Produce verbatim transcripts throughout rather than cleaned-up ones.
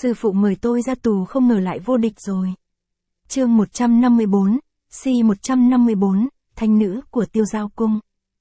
Sư phụ mời tôi ra tù không ngờ lại vô địch rồi. Chương một trăm năm mươi bốn, Si một trăm năm mươi bốn, Thánh nữ của Tiêu Giao Cung.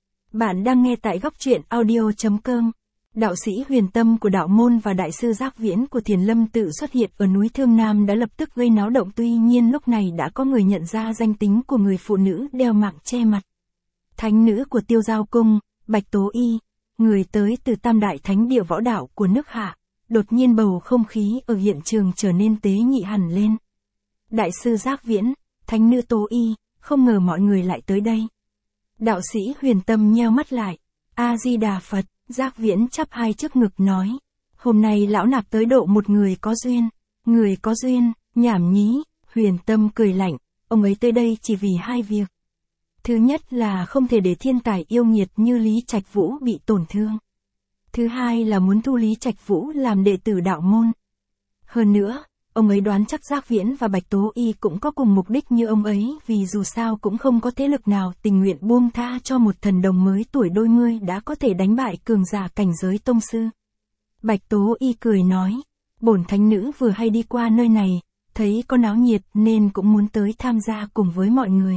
Bạn đang nghe tại góc truyện audio.com. Đạo sĩ Huyền Tâm của đạo môn và đại sư Giác Viễn của Thiền Lâm tự xuất hiện ở núi Thương Nam đã lập tức gây náo động, tuy nhiên lúc này đã có người nhận ra danh tính của người phụ nữ đeo mạng che mặt. Thánh nữ của Tiêu Giao Cung, Bạch Tố Y, người tới từ Tam Đại Thánh Địa võ đạo của nước Hạ. Đột nhiên bầu không khí ở hiện trường trở nên tế nhị hẳn lên. Đại sư Giác Viễn, Thánh nữ Tố Y, không ngờ mọi người lại tới đây. Đạo sĩ Huyền Tâm nheo mắt lại. A-di-đà Phật, Giác Viễn chắp hai trước ngực nói. Hôm nay lão nạp tới độ một người có duyên. Người có duyên, nhảm nhí. Huyền Tâm cười lạnh, ông ấy tới đây chỉ vì hai việc. Thứ nhất là không thể để thiên tài yêu nghiệt như Lý Trạch Vũ bị tổn thương. Thứ hai là muốn thu Lý Trạch Vũ làm đệ tử đạo môn. Hơn nữa, ông ấy đoán chắc Giác Viễn và Bạch Tố Y cũng có cùng mục đích như ông ấy, vì dù sao cũng không có thế lực nào tình nguyện buông tha cho một thần đồng mới tuổi đôi mươi đã có thể đánh bại cường giả cảnh giới tông sư. Bạch Tố Y cười nói, bổn thánh nữ vừa hay đi qua nơi này, thấy có náo nhiệt nên cũng muốn tới tham gia cùng với mọi người.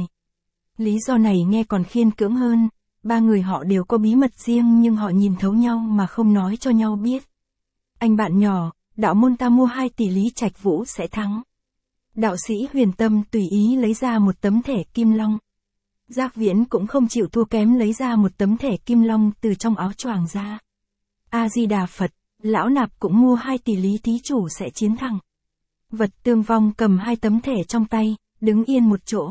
Lý do này nghe còn khiên cưỡng hơn. Ba người họ đều có bí mật riêng nhưng họ nhìn thấu nhau mà không nói cho nhau biết. Anh bạn nhỏ, đạo môn ta mua hai tỷ Lý Trạch Vũ sẽ thắng. Đạo sĩ Huyền Tâm tùy ý lấy ra một tấm thẻ kim long. Giác Viễn cũng không chịu thua kém lấy ra một tấm thẻ kim long từ trong áo choàng ra. A-di-đà Phật, lão nạp cũng mua hai tỷ Lý thí chủ sẽ chiến thắng. Vật Tương Vong cầm hai tấm thẻ trong tay, đứng yên một chỗ.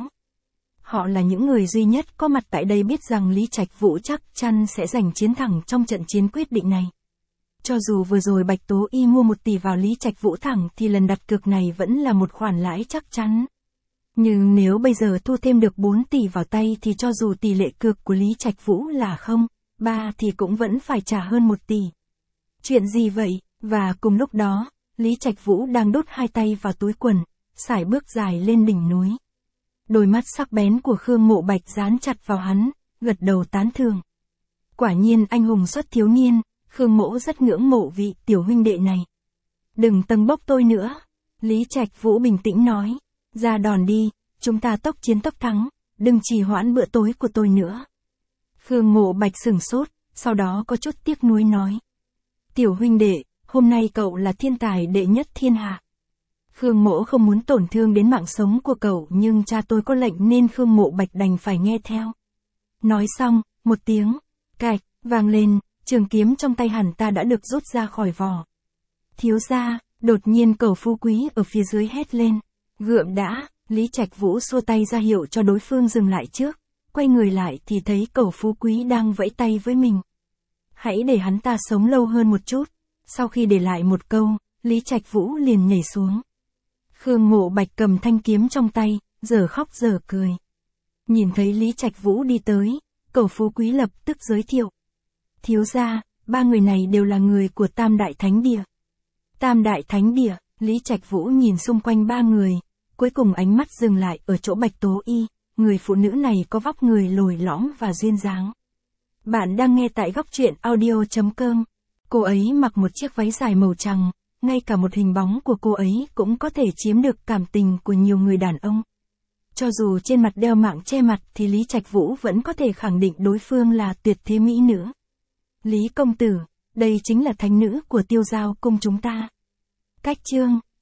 Họ là những người duy nhất có mặt tại đây biết rằng Lý Trạch Vũ chắc chắn sẽ giành chiến thắng trong trận chiến quyết định này. Cho dù vừa rồi Bạch Tố Y mua một tỷ vào Lý Trạch Vũ thẳng thì lần đặt cược này vẫn là một khoản lãi chắc chắn. Nhưng nếu bây giờ thu thêm được bốn tỷ vào tay thì cho dù tỷ lệ cược của Lý Trạch Vũ là không, ba thì cũng vẫn phải trả hơn một tỷ. Chuyện gì vậy? Và cùng lúc đó, Lý Trạch Vũ đang đút hai tay vào túi quần, sải bước dài lên đỉnh núi. Đôi mắt sắc bén của Khương Mộ Bạch dán chặt vào hắn, gật đầu tán thưởng. Quả nhiên anh hùng xuất thiếu niên, Khương Mộ rất ngưỡng mộ vị tiểu huynh đệ này. Đừng tâng bốc tôi nữa. Lý Trạch Vũ bình tĩnh nói. Ra đòn đi, chúng ta tốc chiến tốc thắng, đừng trì hoãn bữa tối của tôi nữa. Khương Mộ Bạch sửng sốt, sau đó có chút tiếc nuối nói. Tiểu huynh đệ, hôm nay cậu là thiên tài đệ nhất thiên hạ. Khương Mộ không muốn tổn thương đến mạng sống của cậu nhưng cha tôi có lệnh nên Khương Mộ Bạch đành phải nghe theo. Nói xong, một tiếng, cạch, vang lên, trường kiếm trong tay hắn ta đã được rút ra khỏi vỏ. Thiếu gia, đột nhiên Cẩu Phú Quý ở phía dưới hét lên. Gượm đã, Lý Trạch Vũ xua tay ra hiệu cho đối phương dừng lại trước, quay người lại thì thấy Cẩu Phú Quý đang vẫy tay với mình. Hãy để hắn ta sống lâu hơn một chút. Sau khi để lại một câu, Lý Trạch Vũ liền nhảy xuống. Khương Mộ Bạch cầm thanh kiếm trong tay, giờ khóc giờ cười. Nhìn thấy Lý Trạch Vũ đi tới, Cẩu Phú Quý lập tức giới thiệu. Thiếu gia, ba người này đều là người của Tam Đại Thánh Địa. Tam Đại Thánh Địa, Lý Trạch Vũ nhìn xung quanh ba người, cuối cùng ánh mắt dừng lại ở chỗ Bạch Tố Y, người phụ nữ này có vóc người lồi lõm và duyên dáng. Bạn đang nghe tại góc truyện audio.com. Cô ấy mặc một chiếc váy dài màu trắng. Ngay cả một hình bóng của cô ấy cũng có thể chiếm được cảm tình của nhiều người đàn ông. Cho dù trên mặt đeo mạng che mặt thì Lý Trạch Vũ vẫn có thể khẳng định đối phương là tuyệt thế mỹ nữ. Lý công tử, đây chính là thánh nữ của Tiêu Giao Cung chúng ta. Cách chương